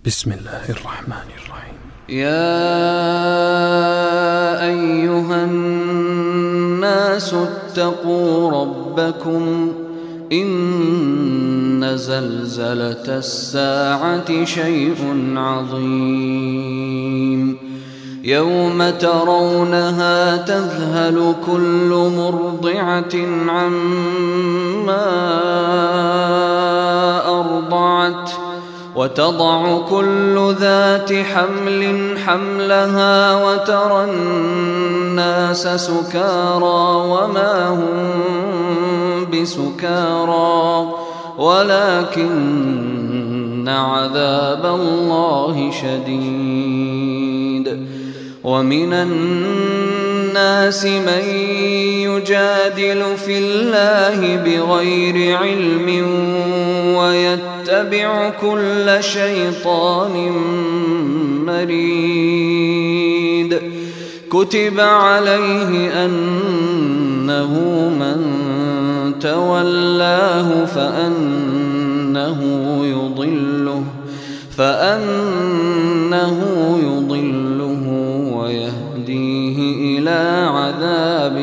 بسم الله الرحمن الرحيم. يا أيها الناس اتقوا ربكم إن زلزلة الساعة شيء عظيم يوم ترونها تذهل كل مرضعة عما أرضعت وتضع كل ذات حمل حملها وترى الناس سكارى وما هم بسكارى ولكن عذاب الله شديد. ومن الناس من يجادل في الله بغير علم ويتبع كل شيطان مريد. كتب عليه أنه من تولاه فأنه يضله ويهديه إلى عذاب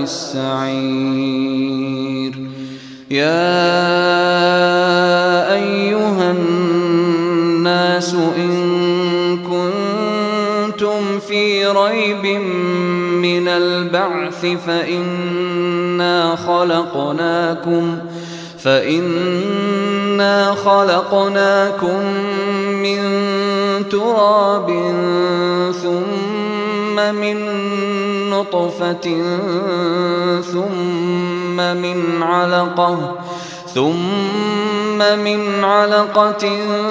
السعير. يا أيها الناس إن كنتم في ريب من البعث فإنا خلقناكم من تراب ثم من نطفة ثم من علقة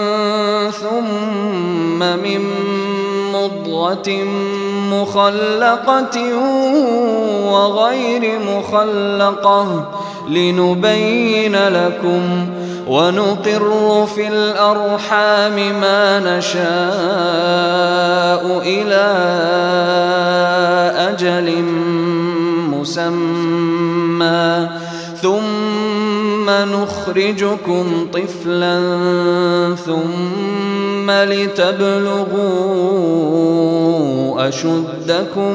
ثم من مضغة مخلقة وغير مخلقة لنبين لكم ونقر في الأرحام ما نشاء إلى أجل مسمى ثم نخرجكم طفلا ثم لتبلغوا أشدكم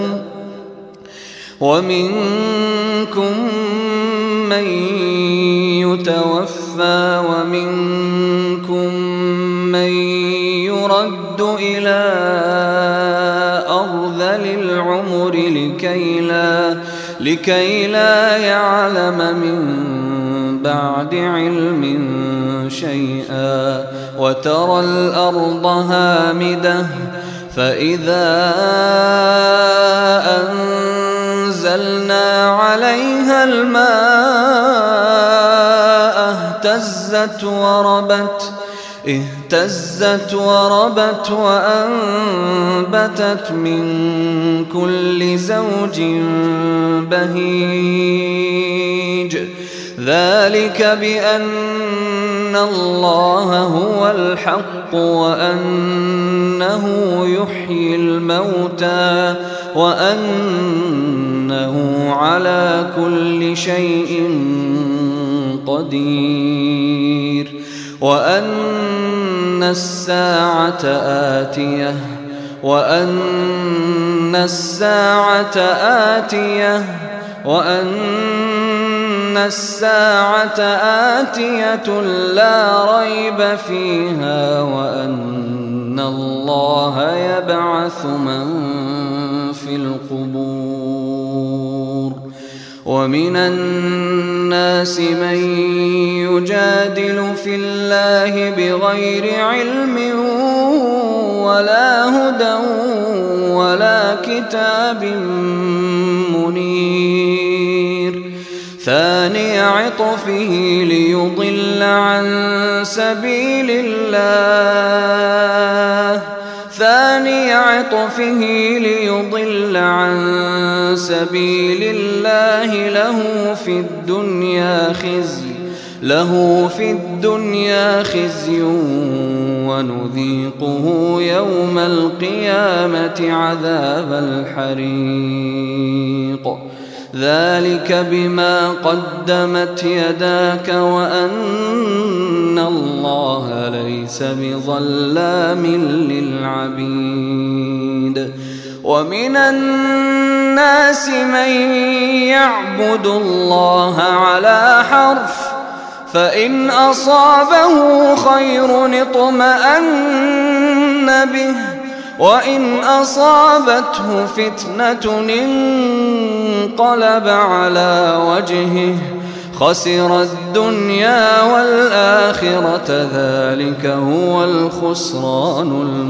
ومنكم من يتوفى ومنكم من يرد إلى أرذل العمر لكي لا يعلم من بعد علم شيئا. وترى الأرض هامدة فإذا أنزلنا عليها الماء اهتزت وربت وأنبتت من كل زوج بهيج. ذلك بأن الله هو الحق وأنه يحيي الموتى وأنه على كل شيء قدير. وأن الساعة آتية لا ريب فيها وأن الله يبعث من في القبور. ومن الناس من يجادل في الله بغير علم ولا هدى ولا كتاب منير. ثاني عطفه ليضل عن سبيل الله له في الدنيا خزي ونذيقه يوم القيامة عذاب الحريق. ذلك بما قدمت يداك وأن الله ليس بظلام للعبيد ومن الناس من يعبد الله على حرف فإن أصابه خير اطمأن به وإن أصابته فتنة انقلب على وجهه خسر الدنيا والآخرة ذلك هو الخسران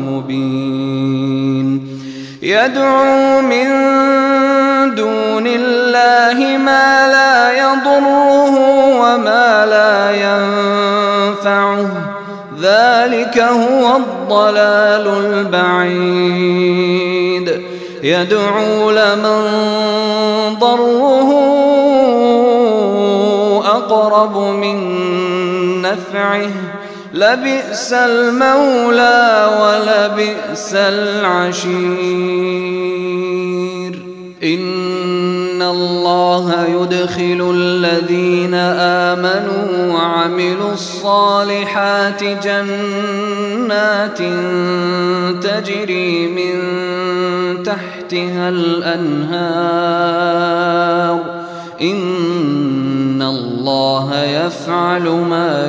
المبين يدعو من دون الله ما لا يضره وما لا ينفعه ذلك هو الضلال البعيد يدعو لمن ضره أقرب من نفعه لبئس المولى ولبئس العشير إن الله يدخل الذين آمنوا وعملوا الصالحات جنات تجري من تحتها الأنهار إن الله يفعل ما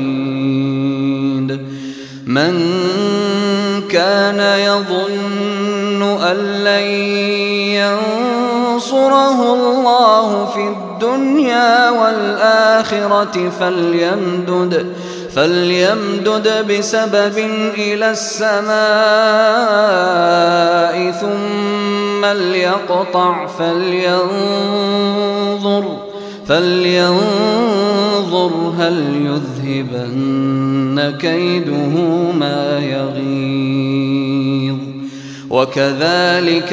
يريد من كان يظن أن لن ينصره الله في الدنيا والآخرة فليمدد بسبب إلى السماء ثم ليقطع فلينظر هل يذهبن كيده ما يغيظ وكذلك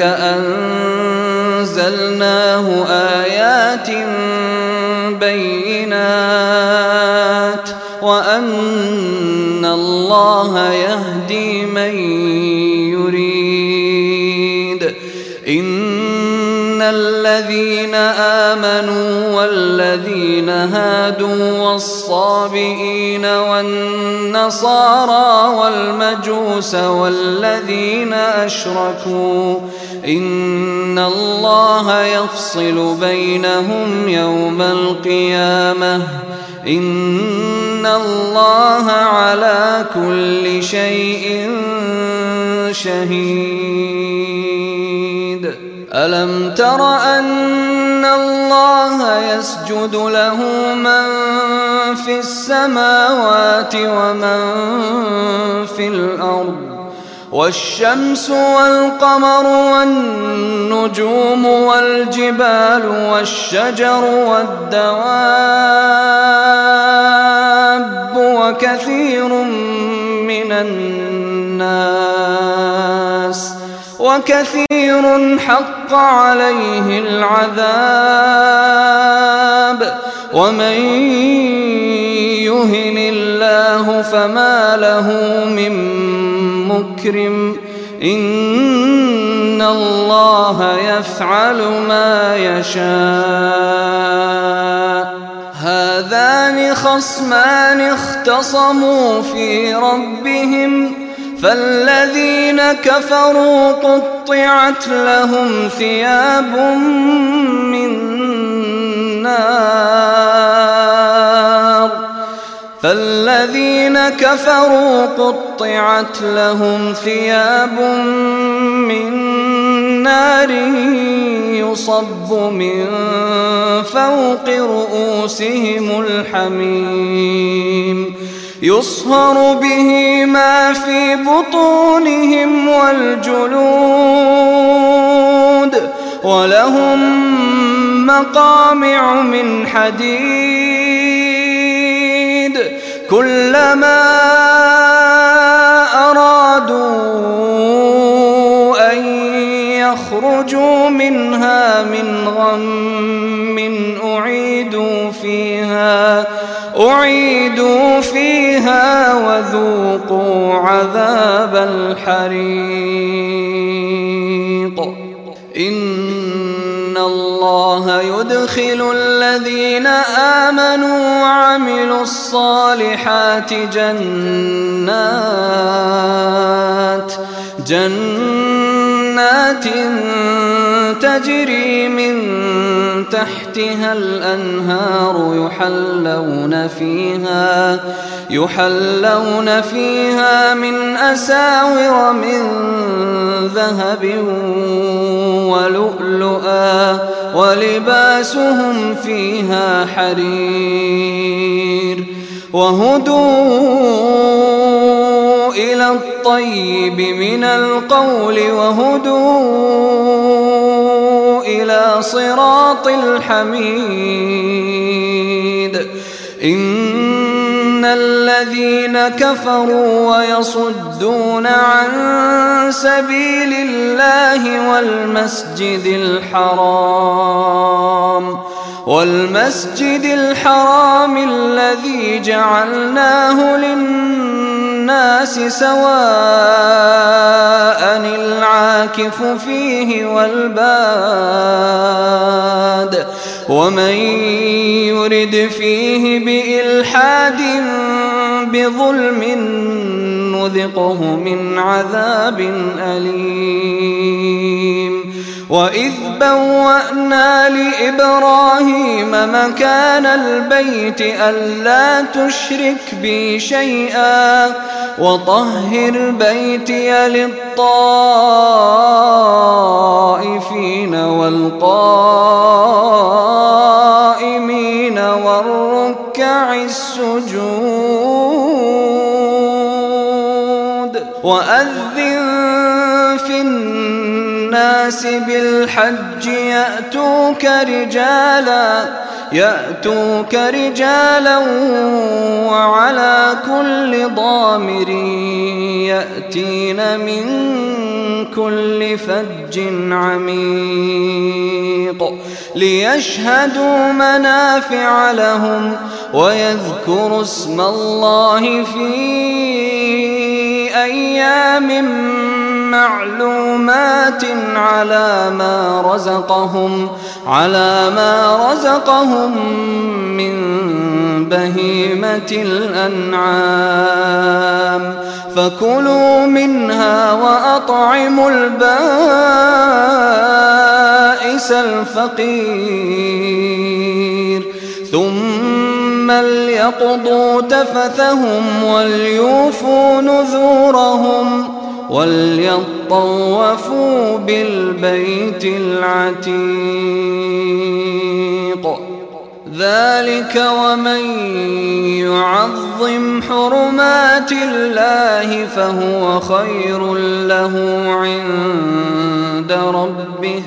أنزلناه آيات بينات وأن الله يهدي من يريد إن الذين آمنوا والذين هادوا والصابئين والنصارى والمجوس والذين أشركوا إن الله يفصل بينهم يوم القيامة إن الله على كل شيء شهيد ألم تر أن الله يسجد له من في السماوات ومن في الأرض والشمس والقمر والنجوم والجبال والشجر والدواب وكثير حق عليه العذاب ومن يهن الله فما له من مكرم إن الله يفعل ما يشاء هذان خصمان اختصموا في ربهم فالذين كفروا قطعت لهم ثياب من نار يصب من فوق رؤوسهم الحميم يصهر به ما في بطونهم والجلود ولهم مقامع من حديد كلما أرادوا أن يخرجوا منها من غم أعيدوا فيها وذوقوا عذاب الحريق إن الله الله يدخل الذين آمنوا وعملوا الصالحات جنات تجري من تحتها الأنهار يحلون فيها من أساور من ذهب ولؤلؤا ولباسهم فيها حرير وهدوا إلى الطيب من القول وهدوا إلى صراط الحميد إن الذين كفروا ويصدون عن سبيل الله والمسجد الحرام الذي جعلناه للناس سواء العاكف فيه والباد ومن يرد فيه بإلحاد بظلم نذقه من عذاب أليم وإذ بوأنا لإبراهيم مكان البيت ألا تشرك بي شيئا وطهر بيتي للطائفين والقائمين والركع السجود وأذن في الناس بالحج يأتوك رجالا وعلى كل ضامر يأتين من كل فج عميق ليشهدوا منافع لهم ويذكروا اسم الله في أيام معلومات على ما رزقهم من بهيمة الأنعام فكلوا منها وأطعموا البائس الفقير ثم ليقضوا تفثهم وليوفوا نذورهم وليطوفوا بالبيت العتيق ذلك ومن يعظم حرمات الله فهو خير له عند ربه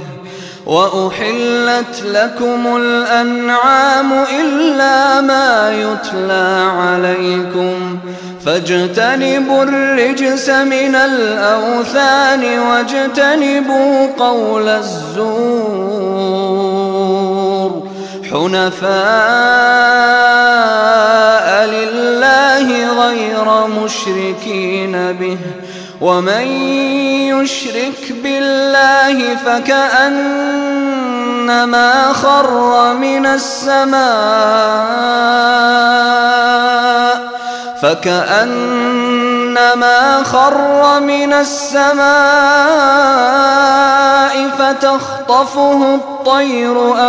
وأحلت لكم الأنعام إلا ما يتلى عليكم فاجتنبوا الرجس من الأوثان واجتنبوا قول الزور حنفاء لله غير مشركين به ومن يشرك بالله فكأنما خر من السماء فتخطفه الطير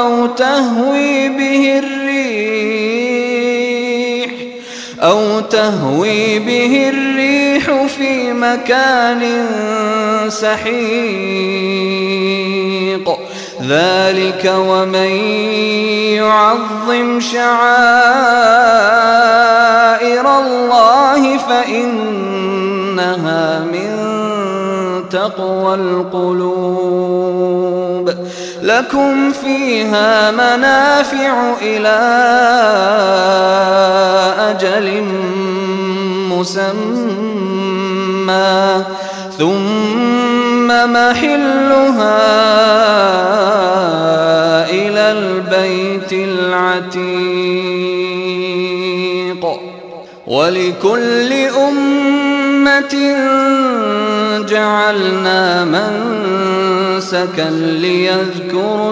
أو تهوي به الريح في مكان سحيق ذلك ومن يعظم شعائر الله فإنها من تقوى القلوب لكم فيها منافع إلى أجل مسمى ثم محلها إلى البيت العتيق ولكل أمة جعلنا منسكا ليذكروا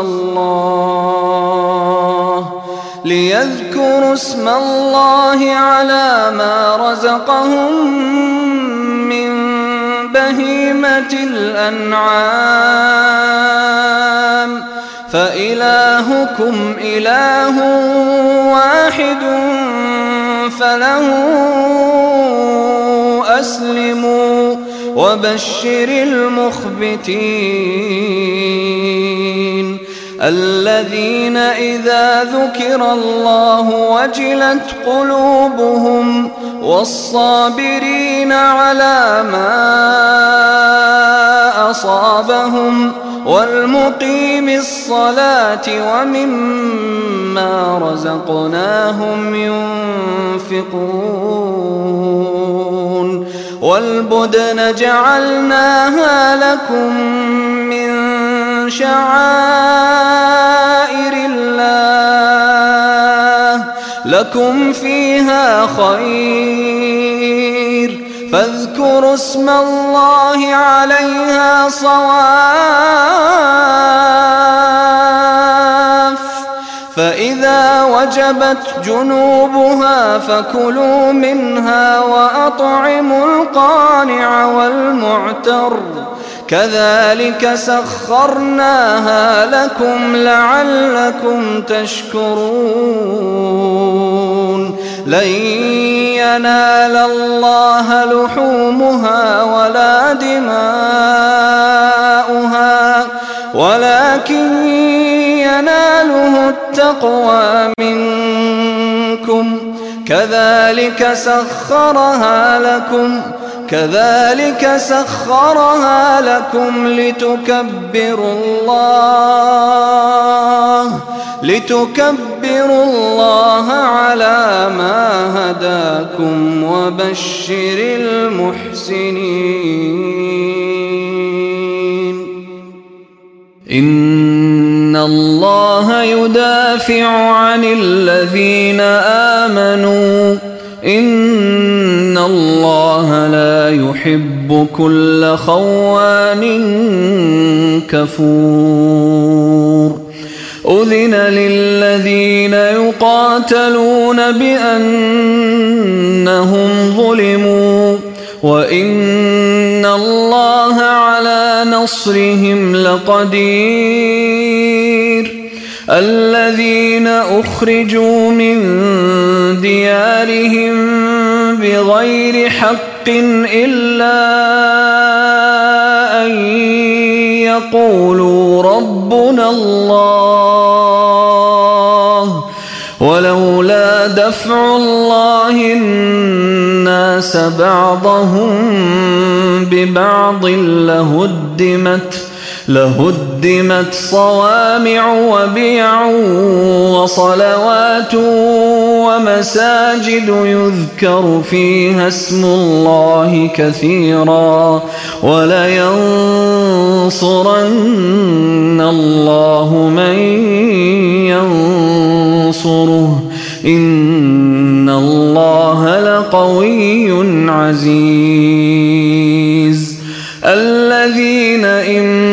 اسم الله على ما رزقهم من بهيمة الأنعام فإلهكم إله واحد فله أسلموا وبشر المخبتين الذين إذا ذكر الله وجلت قلوبهم والصابرين على ما أصابهم والمقيم الصلاة ومما رزقناهم ينفقون والبدن جعلناها لكم من شعائر الله لكم فيها خير فاذكروا اسم الله عليها صواف فإذا وجبت جنوبها فكلوا منها وأطعموا القانع والمعتر كذلك سخرناها لكم لعلكم تشكرون لن ينال الله لحومها ولا دماؤها ولكن يناله التقوى منكم كذلك سخرها لكم لتكبروا الله على ما هداكم وبشر المحسنين إن الله يدافع عن الذين آمنوا إن الله لا يحب كل خوان كفور أذن للذين يقاتلون بأنهم ظلموا وإن الله على نصرهم لقدير الذين أخرجوا من ديارهم بغير حق إلا أن يقولوا ربنا الله ولولا دفع الله الناس بعضهم ببعض لهدمت صوامع وبيع وصلوات ومساجد يذكر فيها اسم الله كثيرا ولينصرن الله من ينصره إن الله لقوي عزيز الذين إن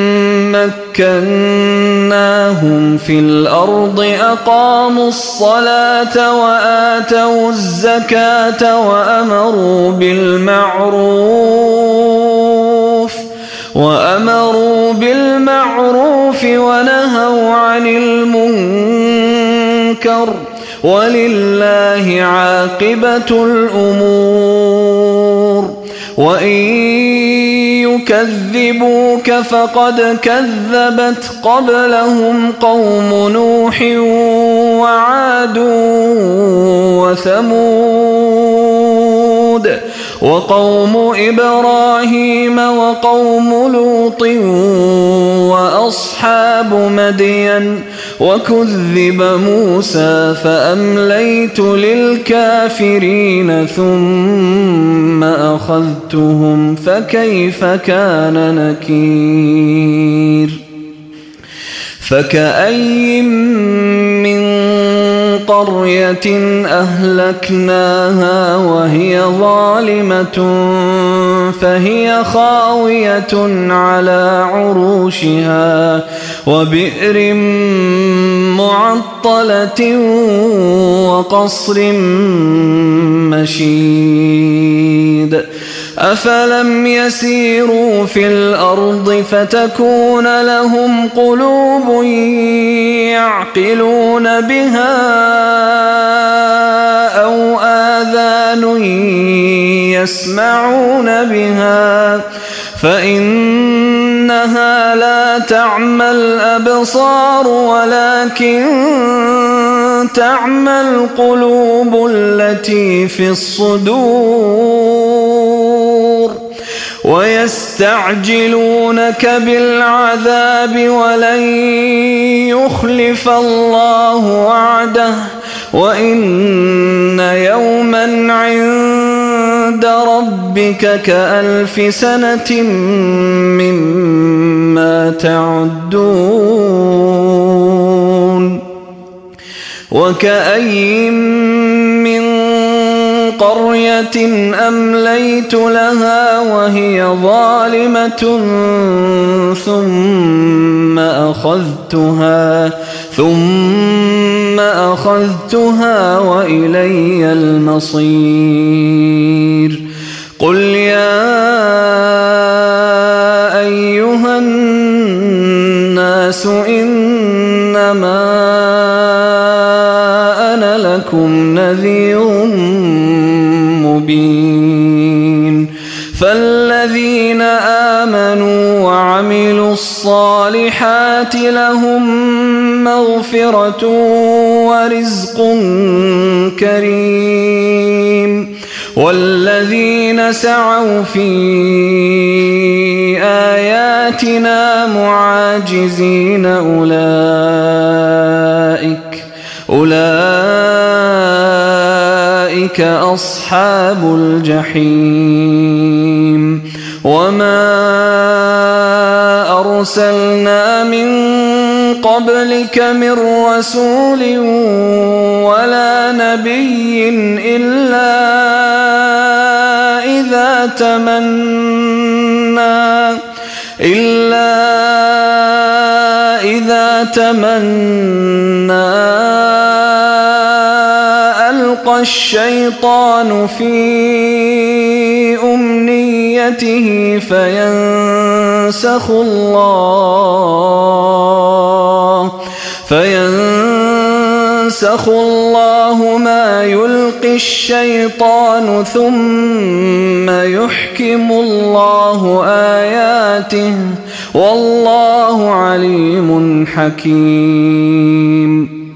مكناهم في الأرض أقاموا الصلاة وآتوا الزكاة وأمروا بالمعروف ونهوا عن المنكر ولله عاقبة الأمور وإن يكذبوك فقد كذبت قبلهم قوم نوح وعاد وثمود وقوم إبراهيم وقوم لوط وأصحاب مدين وكذب موسى فأمليت للكافرين ثم أخذتهم فكيف كان نكير فكأي من قرية أهلكناها وهي ظالمة فهي خاوية على عروشها وبئر معطلة وقصر مشيد أفلم يسيروا في الأرض فتكون لهم قلوب يعقلون بها أو آذان يسمعون بها فإنها لا تعمى الأبصار ولكن تعمى القلوب التي في الصدور ويستعجلونك بالعذاب ولن يخلف الله وعده وإن يوما عند ربك كألف سنة مما تعدون وكأي من قرية أمليت لها وهي ظالمة ثم أخذتها وإلي المصير قل يا أيها الناس إنما أنا لكم نذير مبين فالذين آمنوا وعملوا الصالحات لهم مغفرة ورزق كريم والذين سعوا في آياتنا معاجزين أولئك أصحاب الجحيم وما أرسلنا من قبلك من رسول ولا نبي إلا إذا تمنى ألقى الشيطان في أمنيته فينسخ الله ما يلقي الشيطان ثم يحكم الله آياته والله عليم حكيم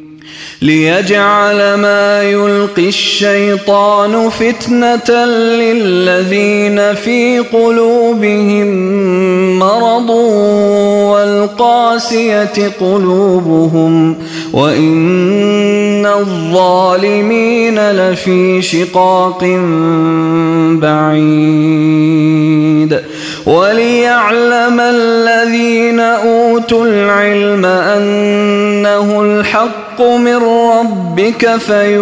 ليجعل ما يلقي الشيطان فتنة للذين في قلوبهم مرض والقاسية قلوبهم وإن الظالمين لفي شقاق بعيد وليعلم الذين أوتوا العلم أنه الحق من ربك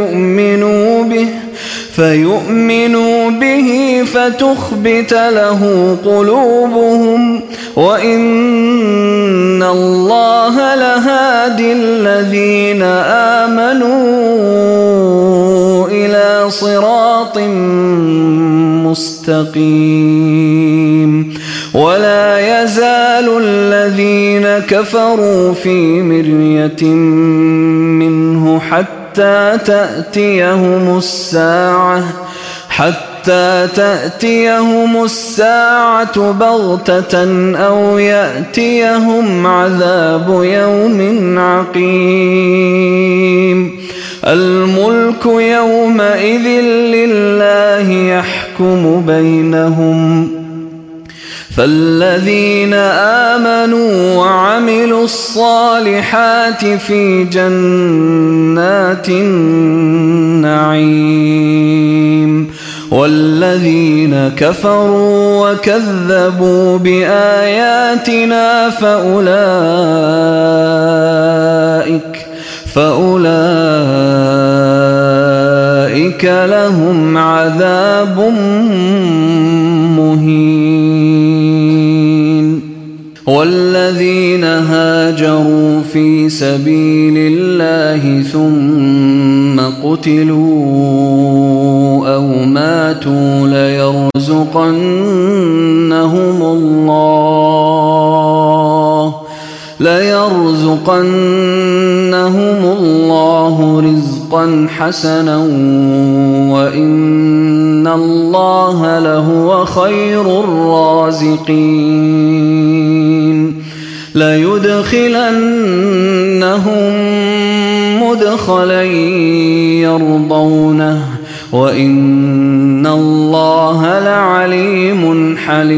فيؤمنوا به فتخبت له قلوبهم وإن الله لهادي الذين آمنوا إلى صراط مستقيم ولا يزال الذين كفروا في مرية منه حتى تأتيهم الساعة بغتة أو يأتيهم عذاب يوم عقيم الملك يومئذ لله يحكم بينهم فالذين آمنوا وعملوا الصالحات في جنات النعيم والذين كفروا وكذبوا فأولئك لهم عذاب مهين. والذين هاجروا في سبيل الله ثم قتلوا أو ماتوا ليرزقنهم الله رزقا حسنا وإن الله لهو خير الرازقين. ليدخلنهم مدخلا يرضونه وإن الله لعليم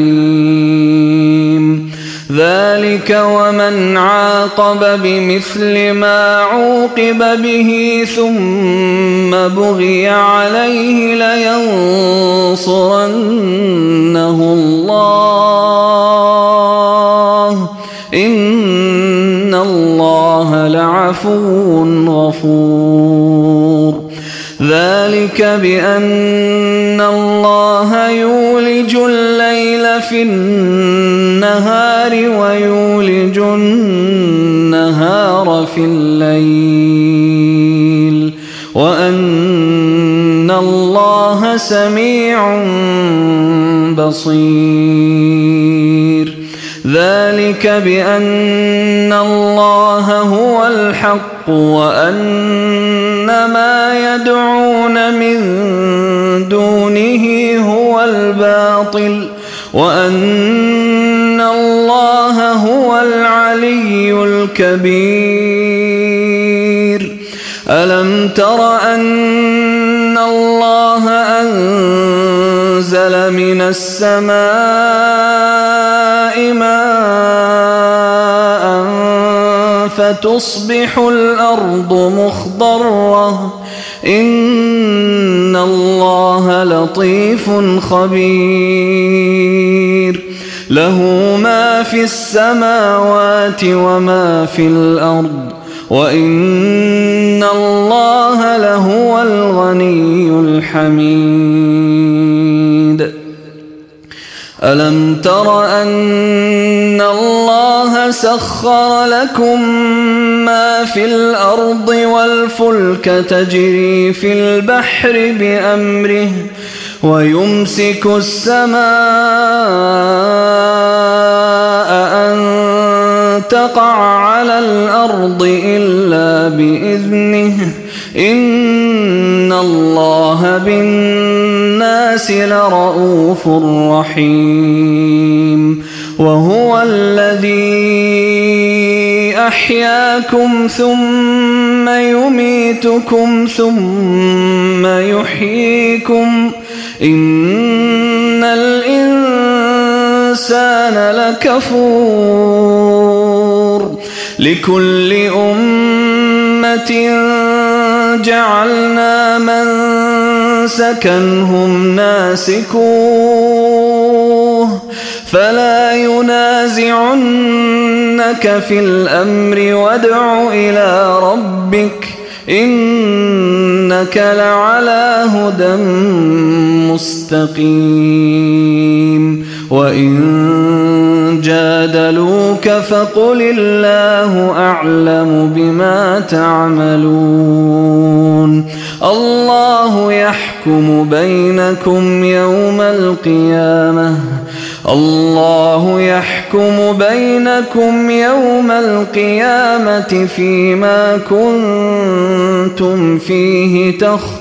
حليم. ذلك ومن عاقب بمثل ما عوقب به ثم بغي عليه لينصرنه الله إن الله لعفو غفور. ذلك بأن الله يولج الليل في النهار ويولج النهار في الليل وأن الله سميع بصير. ذلك بأن الله هو الحق وأن ما يدعون من دونه هو الباطل وأن الله هو العلي الكبير. ألم تر أن الله أنزل من السماء ماء فتصبح الأرض مخضرة إن الله لطيف خبير. له ما في السماوات وما في الأرض وإن الله لهو الغني الحميد. ألم تر أن الله سخر لكم ما في الأرض والفلك تجري في البحر بأمره ويمسك السماء أن تقع على الأرض إلا بإذنه إن الله بالناس لرؤوف رحيم. وهو الذي أحياكم ثم يميتكم ثم يحييكم إن الإنسان لكفور. لكل أمة جعلنا منسكا هم ناسكوه فلا ينازعنك في الأمر وادع إلى ربك إنك لعلى هدى مستقيم. وإن جادلوك فقل الله أعلم بما تعملون. الله يحكم بينكم يوم القيامة فيما كنتم فيه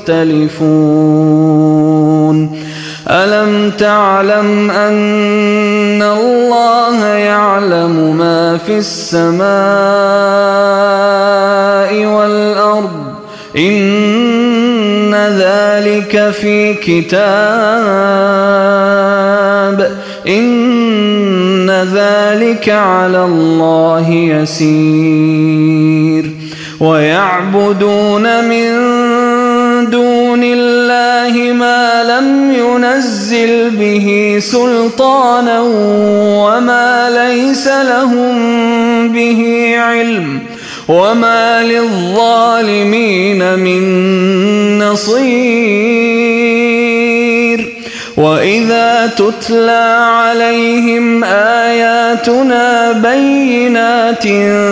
تختلفون. ألم تعلم أن الله يعلم ما في السماء والأرض إن ذلك في كتاب إن ذلك على الله يسير. ويعبدون من دون الله ما لم ينزل به سلطانا وما ليس لهم به علم وما للظالمين من نصير وإذا تتلى عليهم آياتنا بينات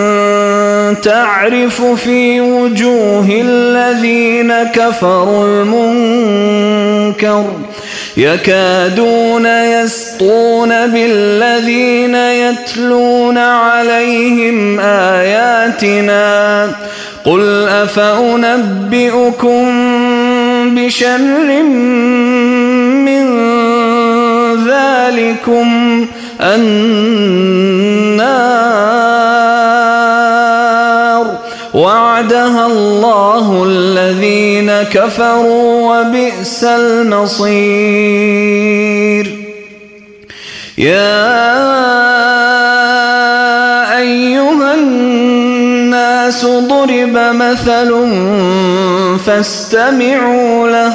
تعرف في وجوه الذين كفروا المنكر يكادون يسطون بالذين يتلون عليهم آياتنا قل أفأنبئكم بشر من ذلكم النار وعدها الله الذين كفروا وبئس المصير يا أيها الناس ضرب مثل فاستمعوا له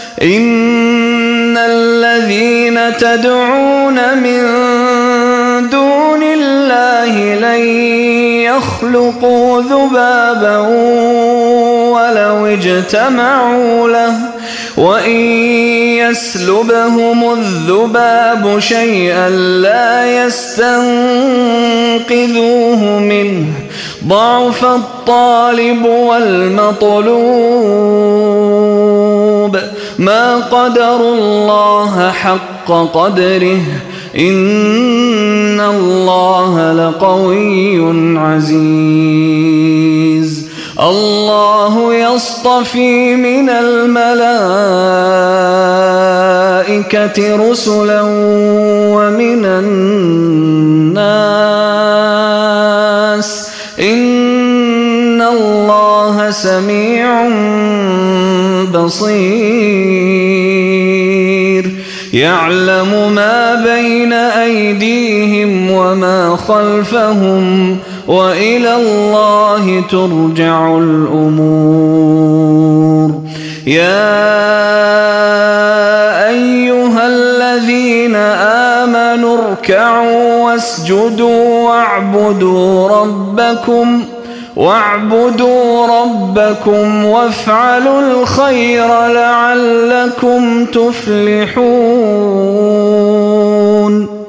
إن الذين تدعون من دون الله لن يخلقوا ذبابا ولو اجتمعوا له وإن يسلبهم الذباب شيئا لا يستنقذوه منه ضعف الطالب والمطلوب ما قدروا الله حق قدره إن الله لقوي عزيز الله يصطفي من الملائكة رسلا ومن الناس إن الله سميع بصير يعلم ما بين أيديهم وما خلفهم وإلى الله ترجع الأمور يا أيها الذين آمنوا اركعوا واسجدوا واعبدوا ربكم وافعلوا الخير لعلكم تفلحون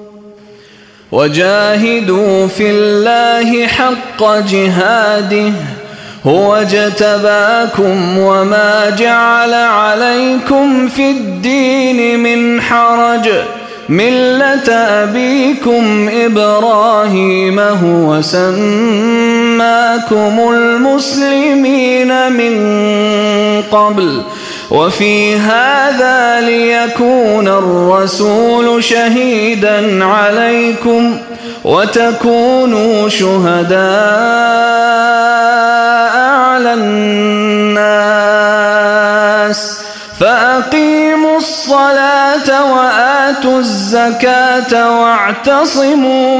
وجاهدوا في الله حق جهاده هو اجتباكم وما جعل عليكم في الدين من حرج ملة أبيكم إبراهيم هو سماكم المسلمين من قبل وفي هذا ليكون الرسول شهيدا عليكم وتكونوا شهداء على الناس فأقيموا الصلاة وآتوا الزكاة واعتصموا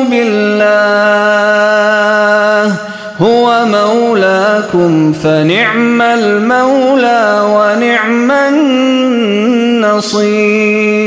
بالله هو مولاكم فنعم المولى ونعم النصير